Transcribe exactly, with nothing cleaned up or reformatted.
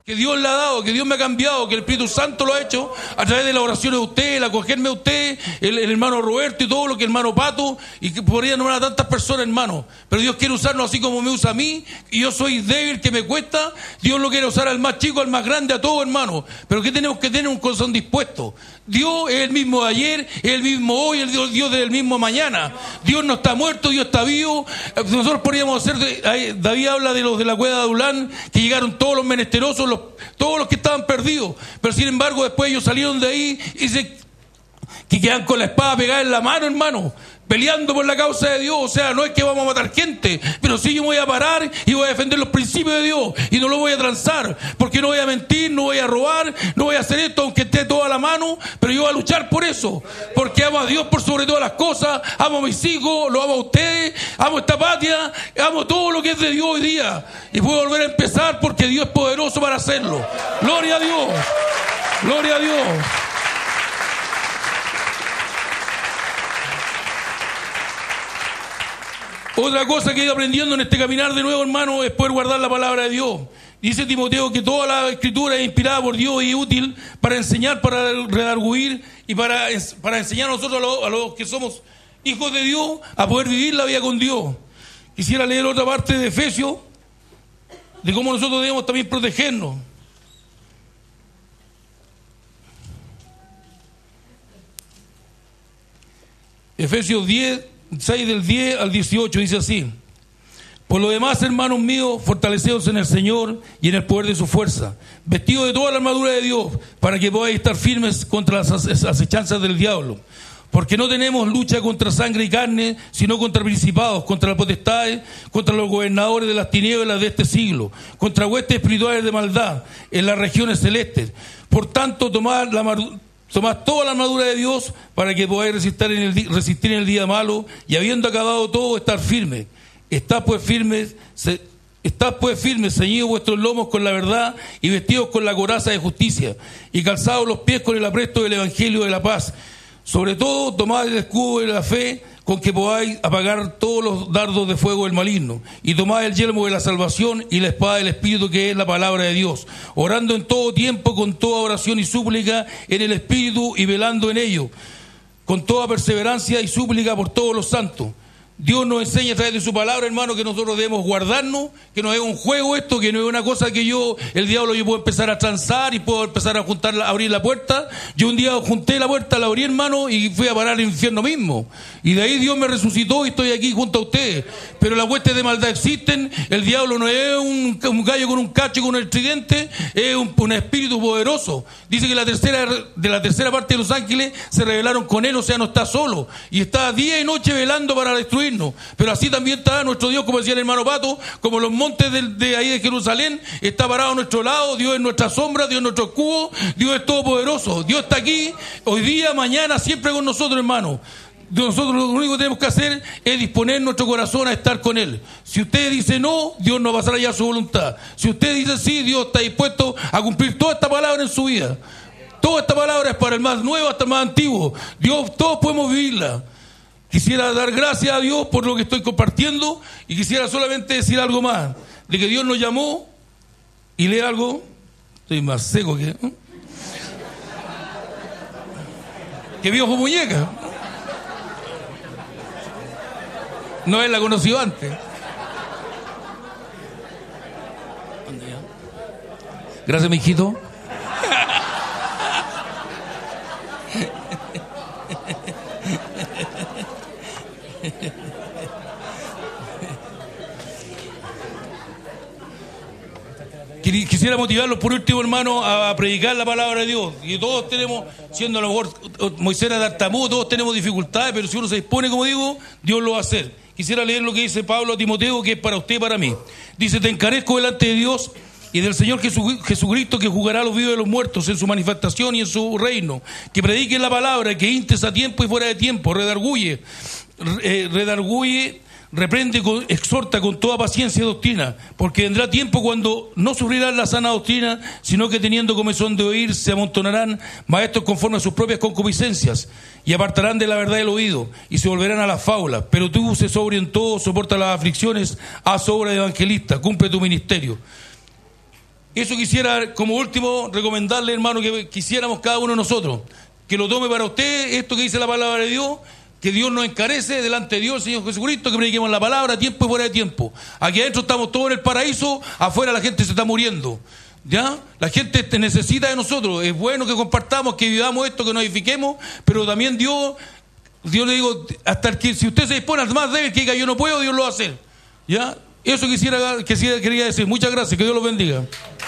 que Dios le ha dado, que Dios me ha cambiado, que el Espíritu Santo lo ha hecho a través de las oraciones de usted, el acogerme a usted, el, el hermano Roberto y todo lo que el hermano Pato, y que podría nombrar a tantas personas, hermano. Pero Dios quiere usarnos así como me usa a mí, y yo soy débil, que me cuesta. Dios lo quiere usar al más chico, al más grande, a todo, hermano. Pero que tenemos que tener un corazón dispuesto. Dios es el mismo de ayer, es el mismo hoy, el Dios, Dios del mismo mañana. Dios no está muerto, Dios está vivo. Nosotros podríamos hacer, de, David habla de los de la cueva de Adulán, que llegaron todos los menesterosos, los, todos los que estaban perdidos. Pero sin embargo después ellos salieron de ahí y se que quedan con la espada pegada en la mano, hermano, peleando por la causa de Dios. O sea, no es que vamos a matar gente, pero sí yo voy a parar y voy a defender los principios de Dios y no lo voy a transar, porque no voy a mentir, no voy a robar, no voy a hacer esto aunque esté todo a la mano, pero yo voy a luchar por eso, porque amo a Dios por sobre todas las cosas, amo a mis hijos, lo amo a ustedes, amo esta patria, amo todo lo que es de Dios hoy día, y puedo volver a empezar porque Dios es poderoso para hacerlo. Gloria a Dios, gloria a Dios. Otra cosa que he ido aprendiendo en este caminar de nuevo, hermano, es poder guardar la palabra de Dios. Dice Timoteo que toda la escritura es inspirada por Dios y útil para enseñar, para redarguir y para, para enseñar a nosotros, a los, a los que somos hijos de Dios, a poder vivir la vida con Dios. Quisiera leer otra parte de Efesios, de cómo nosotros debemos también protegernos. Efesios diez, seis del diez al dieciocho dice así: por lo demás, hermanos míos, fortaleceos en el Señor y en el poder de su fuerza, vestidos de toda la armadura de Dios, para que podáis estar firmes contra las acechanzas del diablo. Porque no tenemos lucha contra sangre y carne, sino contra principados, contra las potestades, contra los gobernadores de las tinieblas de este siglo, contra huestes espirituales de maldad en las regiones celestes. Por tanto, tomad la armadura, Tomad toda la armadura de Dios para que podáis resistir en, el, resistir en el día malo, y habiendo acabado todo, estar firmes. Estad pues firmes, se, estad pues firmes, ceñidos vuestros lomos con la verdad y vestidos con la coraza de justicia, y calzados los pies con el apresto del evangelio de la paz. Sobre todo, tomad el escudo de la fe, con que podáis apagar todos los dardos de fuego del maligno, y tomad el yelmo de la salvación y la espada del Espíritu, que es la palabra de Dios, orando en todo tiempo con toda oración y súplica en el Espíritu, y velando en ello con toda perseverancia y súplica por todos los santos. Dios nos enseña a través de su palabra, hermano, que nosotros debemos guardarnos, que no es un juego esto, que no es una cosa que yo, el diablo, yo puedo empezar a transar y puedo empezar a juntar, a abrir la puerta. Yo un día junté la puerta, la abrí, hermano, y fui a parar al infierno mismo. Y de ahí Dios me resucitó y estoy aquí junto a ustedes. Pero las huestes de maldad existen. El diablo no es un, un gallo con un cacho y con el tridente, es un, un espíritu poderoso. Dice que la tercera, de la tercera parte de los ángeles se rebelaron con él, o sea, no está solo. Y está día y noche velando para destruir. Pero así también está nuestro Dios, como decía el hermano Pato, como los montes de, de ahí de Jerusalén, está parado a nuestro lado. Dios es nuestra sombra, Dios es nuestro escudo, Dios es todopoderoso. Dios está aquí, hoy día, mañana, siempre con nosotros, hermano. Nosotros lo único que tenemos que hacer es disponer nuestro corazón a estar con Él. Si usted dice no, Dios no va a hacer allá su voluntad. Si usted dice sí, Dios está dispuesto a cumplir toda esta palabra en su vida. Toda esta palabra es para el más nuevo hasta el más antiguo. Dios, todos podemos vivirla. Quisiera dar gracias a Dios por lo que estoy compartiendo, y quisiera solamente decir algo más, de que Dios nos llamó, y leer algo, estoy más seco que... ¿eh? que viejo muñeca. No él la conoció antes. Gracias, mi hijito. Quisiera motivarlos por último, hermano, a predicar la palabra de Dios. Y todos tenemos, siendo a lo mejor Moisés era tartamudo, todos tenemos dificultades, pero si uno se dispone, como digo, Dios lo va a hacer. Quisiera leer lo que dice Pablo a Timoteo, que es para usted y para mí. Dice: te encarezco delante de Dios y del Señor Jesucristo, que juzgará a los vivos y a los muertos en su manifestación y en su reino, que predique la palabra, que instes a tiempo y fuera de tiempo, redarguye, eh, redarguye, reprende, con, exhorta con toda paciencia y doctrina, porque vendrá tiempo cuando no sufrirán la sana doctrina, sino que teniendo comezón de oír, se amontonarán maestros conforme a sus propias concupiscencias, y apartarán de la verdad el oído, y se volverán a las fábulas. Pero tú, sé sobrio en todo, soporta las aflicciones, haz obra de evangelista, cumple tu ministerio. Eso quisiera, como último, recomendarle, hermano, que quisiéramos cada uno de nosotros, que lo tome para usted, esto que dice la palabra de Dios, que Dios nos encarece delante de Dios, Señor Jesucristo, que prediquemos la palabra a tiempo y fuera de tiempo. Aquí adentro estamos todos en el paraíso, afuera la gente se está muriendo. ¿Ya? La gente te necesita de nosotros. Es bueno que compartamos, que vivamos esto, que nos edifiquemos, pero también Dios, Dios le digo, hasta el que si usted se dispone al más débil que diga yo no puedo, Dios lo va a hacer. ¿Ya? Eso quisiera, quisiera quería decir. Muchas gracias, que Dios los bendiga.